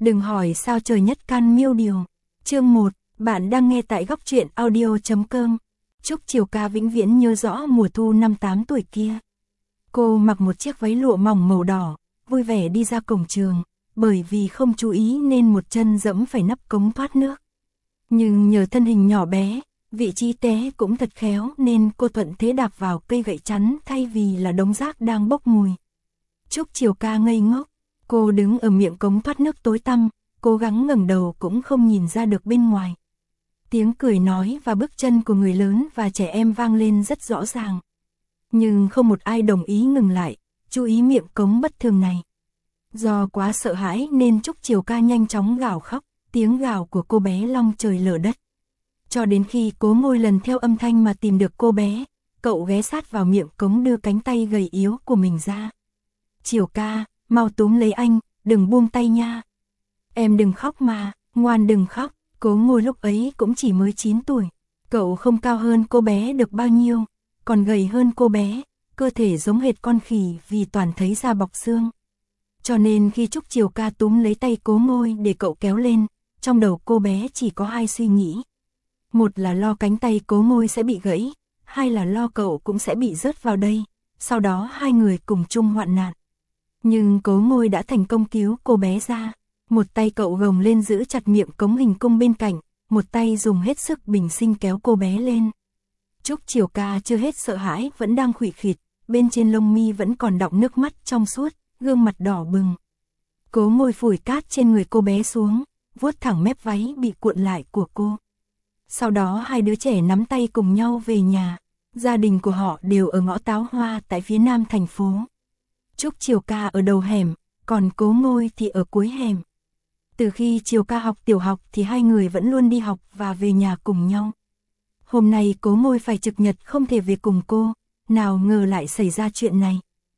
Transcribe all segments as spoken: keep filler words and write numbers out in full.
Đừng hỏi sao trời nhất can miêu điều. Chương một, bạn đang nghe tại góc truyện audio chấm com. Trúc Chiều Ca vĩnh viễn nhớ rõ mùa thu năm tám tuổi kia. Cô mặc một chiếc váy lụa mỏng màu đỏ, vui vẻ đi ra cổng trường, bởi vì không chú ý nên một chân dẫm phải nắp cống thoát nước. Nhưng nhờ thân hình nhỏ bé, vị trí té cũng thật khéo nên cô thuận thế đạp vào cây gậy chắn thay vì là đống rác đang bốc mùi. Trúc Chiều Ca ngây ngốc, cô đứng ở miệng cống thoát nước tối tăm, cố gắng ngẩng đầu cũng không nhìn ra được bên ngoài. Tiếng cười nói và bước chân của người lớn và trẻ em vang lên rất rõ ràng. Nhưng không một ai đồng ý ngừng lại, chú ý miệng cống bất thường này. Do quá sợ hãi nên Trúc Chiều Ca nhanh chóng gào khóc, tiếng gào của cô bé long trời lở đất. Cho đến khi Cố Ngôi lần theo âm thanh mà tìm được cô bé, cậu ghé sát vào miệng cống đưa cánh tay gầy yếu của mình ra. Chiều Ca, mau túm lấy anh, đừng buông tay nha. Em đừng khóc mà, ngoan đừng khóc. Cố Ngôi lúc ấy cũng chỉ mới chín tuổi, cậu không cao hơn cô bé được bao nhiêu, còn gầy hơn cô bé, cơ thể giống hệt con khỉ vì toàn thấy da bọc xương. Cho nên khi Trúc Chiều Ca túm lấy tay Cố Ngôi để cậu kéo lên, trong đầu cô bé chỉ có hai suy nghĩ. Một là lo cánh tay Cố Ngôi sẽ bị gãy, hai là lo cậu cũng sẽ bị rớt vào đây, sau đó hai người cùng chung hoạn nạn. Nhưng Cố Ngôi đã thành công cứu cô bé ra. Một tay cậu gồng lên giữ chặt miệng cống hình cung bên cạnh, một tay dùng hết sức bình sinh kéo cô bé lên. Trúc Chiều Ca chưa hết sợ hãi vẫn đang khuỵu khịt, bên trên lông mi vẫn còn đọng nước mắt trong suốt, gương mặt đỏ bừng. Cố Ngôi phủi cát trên người cô bé xuống, vuốt thẳng mép váy bị cuộn lại của cô. Sau đó hai đứa trẻ nắm tay cùng nhau về nhà, gia đình của họ đều ở ngõ Táo Hoa tại phía nam thành phố. Trúc Chiều Ca ở đầu hẻm, còn Cố Ngôi thì ở cuối hẻm. Từ khi Chiều Ca học tiểu học thì hai người vẫn luôn đi học và về nhà cùng nhau. Hôm nay Cố Ngôi phải trực nhật không thể về cùng cô, nào ngờ lại xảy ra chuyện này.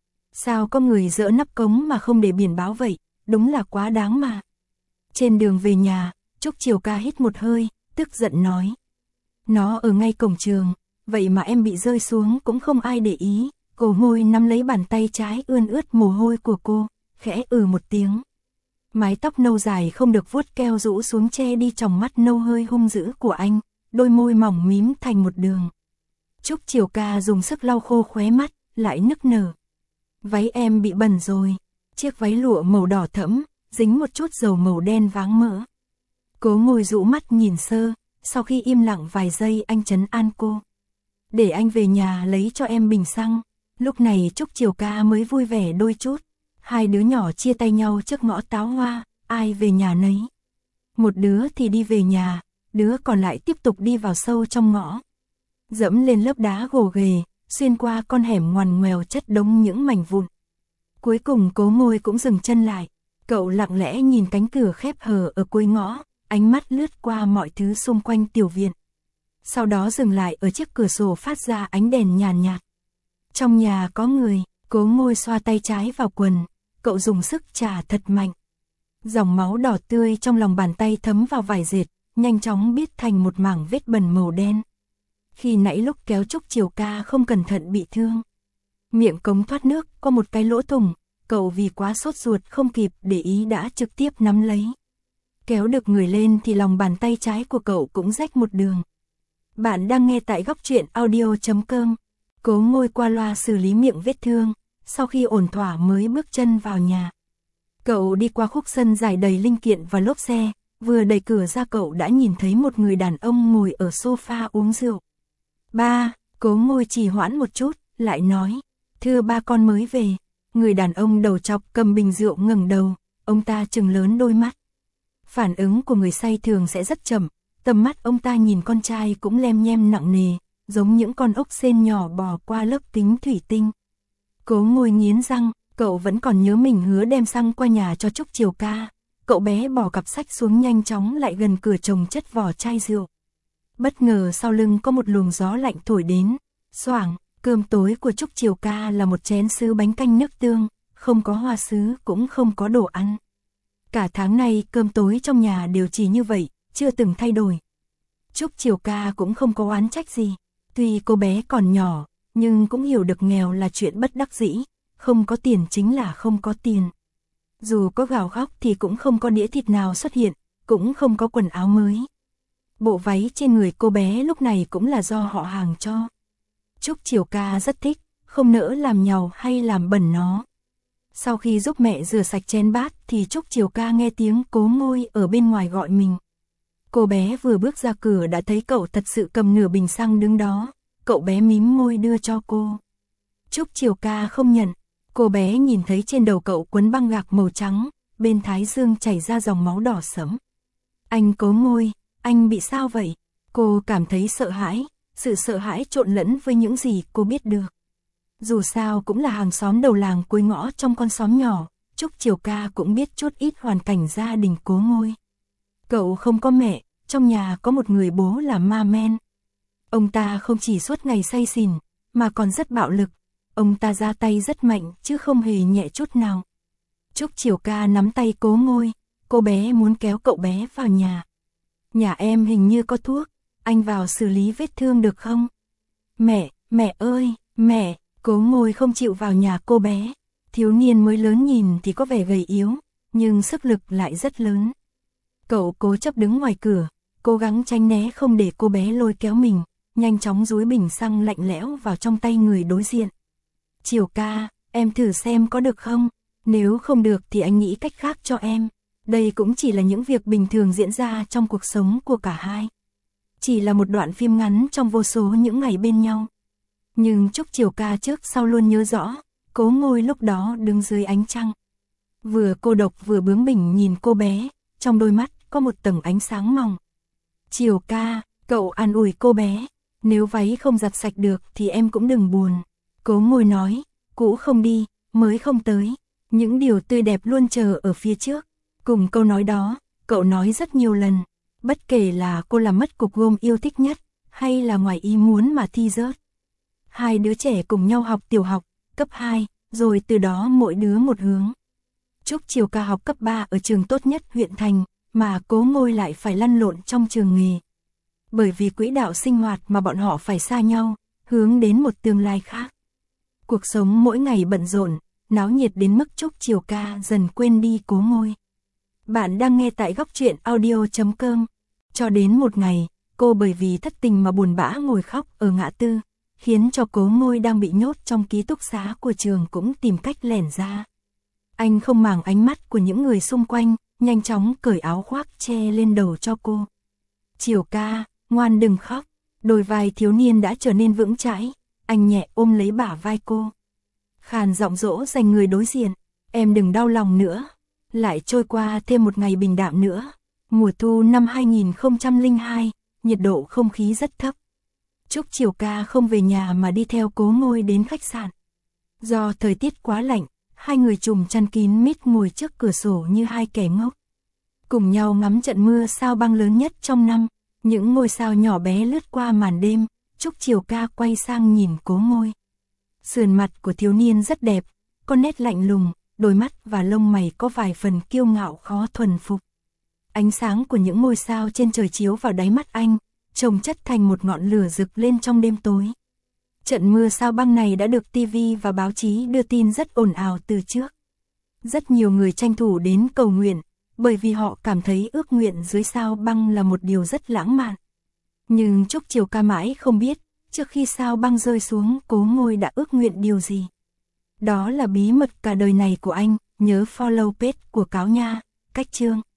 Sao có người dỡ nắp cống mà không để biển báo vậy, đúng là quá đáng mà. Trên đường về nhà, Trúc Chiều Ca hít một hơi, tức giận nói. Nó ở ngay cổng trường, vậy mà em bị rơi xuống cũng không ai để ý. Cố Ngôi nắm lấy bàn tay trái ươn ướt mồ hôi của cô, khẽ ừ một tiếng. Mái tóc nâu dài không được vuốt keo rũ xuống che đi tròng mắt nâu hơi hung dữ của anh, đôi môi mỏng mím thành một đường. Trúc Chiều Ca dùng sức lau khô khóe mắt, lại nức nở. Váy em bị bẩn rồi, chiếc váy lụa màu đỏ thẫm, dính một chút dầu màu đen váng mỡ. Cố Ngôi rũ mắt nhìn sơ, sau khi im lặng vài giây anh trấn an cô. Để anh về nhà lấy cho em bình xăng. Lúc này Trúc Chiều Ca mới vui vẻ đôi chút. Hai đứa nhỏ chia tay nhau trước ngõ Táo Hoa, ai về nhà nấy. Một đứa thì đi về nhà, đứa còn lại tiếp tục đi vào sâu trong ngõ. Dẫm lên lớp đá gồ ghề, xuyên qua con hẻm ngoằn ngoèo chất đống những mảnh vụn. Cuối cùng Cố Ngôi cũng dừng chân lại, cậu lặng lẽ nhìn cánh cửa khép hờ ở cuối ngõ, ánh mắt lướt qua mọi thứ xung quanh tiểu viện. Sau đó dừng lại ở chiếc cửa sổ phát ra ánh đèn nhàn nhạt. Trong nhà có người, Cố Ngôi xoa tay trái vào quần, cậu dùng sức chà thật mạnh. Dòng máu đỏ tươi trong lòng bàn tay thấm vào vải dệt, nhanh chóng biến thành một mảng vết bẩn màu đen. Khi nãy lúc kéo Trúc Chiều Ca không cẩn thận bị thương. Miệng cống thoát nước có một cái lỗ thủng, cậu vì quá sốt ruột không kịp để ý đã trực tiếp nắm lấy. Kéo được người lên thì lòng bàn tay trái của cậu cũng rách một đường. Bạn đang nghe tại góc truyện audio chấm com. Cố Ngôi qua loa xử lý miệng vết thương, sau khi ổn thỏa mới bước chân vào nhà. Cậu đi qua khúc sân dài đầy linh kiện và lốp xe, vừa đẩy cửa ra cậu đã nhìn thấy một người đàn ông ngồi ở sofa uống rượu. Ba, Cố Ngôi trì hoãn một chút, lại nói, thưa ba con mới về. Người đàn ông đầu trọc cầm bình rượu ngẩng đầu, ông ta trừng lớn đôi mắt. Phản ứng của người say thường sẽ rất chậm, tầm mắt ông ta nhìn con trai cũng lem nhem nặng nề, giống những con ốc sên nhỏ bò qua lớp kính thủy tinh. Cố Ngôi nghiến răng, cậu vẫn còn nhớ mình hứa đem xăng qua nhà cho Trúc Chiều Ca. Cậu bé bỏ cặp sách xuống nhanh chóng lại gần cửa chồng chất vỏ chai rượu. Bất ngờ sau lưng có một luồng gió lạnh thổi đến, xoảng, cơm tối của Trúc Chiều Ca là một chén sứ bánh canh nước tương, không có hoa sứ cũng không có đồ ăn. Cả tháng nay cơm tối trong nhà đều chỉ như vậy, chưa từng thay đổi. Trúc Chiều Ca cũng không có oán trách gì, tuy cô bé còn nhỏ, nhưng cũng hiểu được nghèo là chuyện bất đắc dĩ, không có tiền chính là không có tiền. Dù có gào khóc thì cũng không có đĩa thịt nào xuất hiện, cũng không có quần áo mới. Bộ váy trên người cô bé lúc này cũng là do họ hàng cho. Trúc Chiều Ca rất thích, không nỡ làm nhàu hay làm bẩn nó. Sau khi giúp mẹ rửa sạch chén bát thì Trúc Chiều Ca nghe tiếng Cố Ngôi ở bên ngoài gọi mình. Cô bé vừa bước ra cửa đã thấy cậu thật sự cầm nửa bình xăng đứng đó, cậu bé mím môi đưa cho cô. Trúc Chiều Ca không nhận, cô bé nhìn thấy trên đầu cậu quấn băng gạc màu trắng, bên thái dương chảy ra dòng máu đỏ sẫm. Anh Cố Ngôi, anh bị sao vậy? Cô cảm thấy sợ hãi, sự sợ hãi trộn lẫn với những gì cô biết được. Dù sao cũng là hàng xóm đầu làng cuối ngõ trong con xóm nhỏ, Trúc Chiều Ca cũng biết chút ít hoàn cảnh gia đình Cố Ngôi. Cậu không có mẹ, trong nhà có một người bố là ma men. Ông ta không chỉ suốt ngày say xỉn, mà còn rất bạo lực. Ông ta ra tay rất mạnh chứ không hề nhẹ chút nào. Trúc Chiều Ca nắm tay Cố Ngôi, cô bé muốn kéo cậu bé vào nhà. Nhà em hình như có thuốc, anh vào xử lý vết thương được không? Mẹ, mẹ ơi, mẹ, Cố Ngôi không chịu vào nhà cô bé. Thiếu niên mới lớn nhìn thì có vẻ gầy yếu, nhưng sức lực lại rất lớn. Cậu cố chấp đứng ngoài cửa, cố gắng tránh né không để cô bé lôi kéo mình, nhanh chóng dúi bình xăng lạnh lẽo vào trong tay người đối diện. Chiều Ca, em thử xem có được không? Nếu không được thì anh nghĩ cách khác cho em. Đây cũng chỉ là những việc bình thường diễn ra trong cuộc sống của cả hai. Chỉ là một đoạn phim ngắn trong vô số những ngày bên nhau. Nhưng Trúc Chiều Ca trước sau luôn nhớ rõ, Cố Ngôi lúc đó đứng dưới ánh trăng. Vừa cô độc vừa bướng bỉnh nhìn cô bé, trong đôi mắt có một tầng ánh sáng mỏng. Chiều Ca, cậu an ủi cô bé, nếu váy không giặt sạch được thì em cũng đừng buồn. Cố Ngôi nói, cũ không đi, mới không tới, những điều tươi đẹp luôn chờ ở phía trước. Cùng câu nói đó, cậu nói rất nhiều lần, bất kể là cô làm mất cục gôm yêu thích nhất, hay là ngoài ý muốn mà thi rớt. Hai đứa trẻ cùng nhau học tiểu học, cấp hai, rồi từ đó mỗi đứa một hướng. Trúc Chiều Ca học cấp ba ở trường tốt nhất huyện thành, mà Cố Ngôi lại phải lăn lộn trong trường nghề. Bởi vì quỹ đạo sinh hoạt mà bọn họ phải xa nhau, hướng đến một tương lai khác. Cuộc sống mỗi ngày bận rộn, náo nhiệt đến mức Trúc Chiều Ca dần quên đi Cố Ngôi. Bạn đang nghe tại góc truyện audio chấm com. Cho đến một ngày, cô bởi vì thất tình mà buồn bã ngồi khóc ở ngã tư, khiến cho Cố Ngôi đang bị nhốt trong ký túc xá của trường cũng tìm cách lẻn ra. Anh không màng ánh mắt của những người xung quanh, nhanh chóng cởi áo khoác che lên đầu cho cô. Chiều Ca, ngoan đừng khóc. Đôi vai thiếu niên đã trở nên vững chãi, anh nhẹ ôm lấy bả vai cô. Khàn giọng dỗ dành người đối diện, em đừng đau lòng nữa. Lại trôi qua thêm một ngày bình đạm nữa. Mùa thu năm hai nghìn không trăm lẻ hai, nhiệt độ không khí rất thấp. Trúc Chiều Ca không về nhà mà đi theo Cố Ngôi đến khách sạn. Do thời tiết quá lạnh, hai người trùm chăn kín mít ngồi trước cửa sổ như hai kẻ ngốc. Cùng nhau ngắm trận mưa sao băng lớn nhất trong năm, những ngôi sao nhỏ bé lướt qua màn đêm. Trúc Chiều Ca quay sang nhìn Cố Ngôi. Sườn mặt của thiếu niên rất đẹp, có nét lạnh lùng, đôi mắt và lông mày có vài phần kiêu ngạo khó thuần phục. Ánh sáng của những ngôi sao trên trời chiếu vào đáy mắt anh, chồng chất thành một ngọn lửa rực lên trong đêm tối. Trận mưa sao băng này đã được ti vi và báo chí đưa tin rất ồn ào từ trước. Rất nhiều người tranh thủ đến cầu nguyện, bởi vì họ cảm thấy ước nguyện dưới sao băng là một điều rất lãng mạn. Nhưng Trúc Chiều Ca mãi không biết, trước khi sao băng rơi xuống Cố Ngôi đã ước nguyện điều gì. Đó là bí mật cả đời này của anh, nhớ follow page của Cáo Nha, Cách Chương.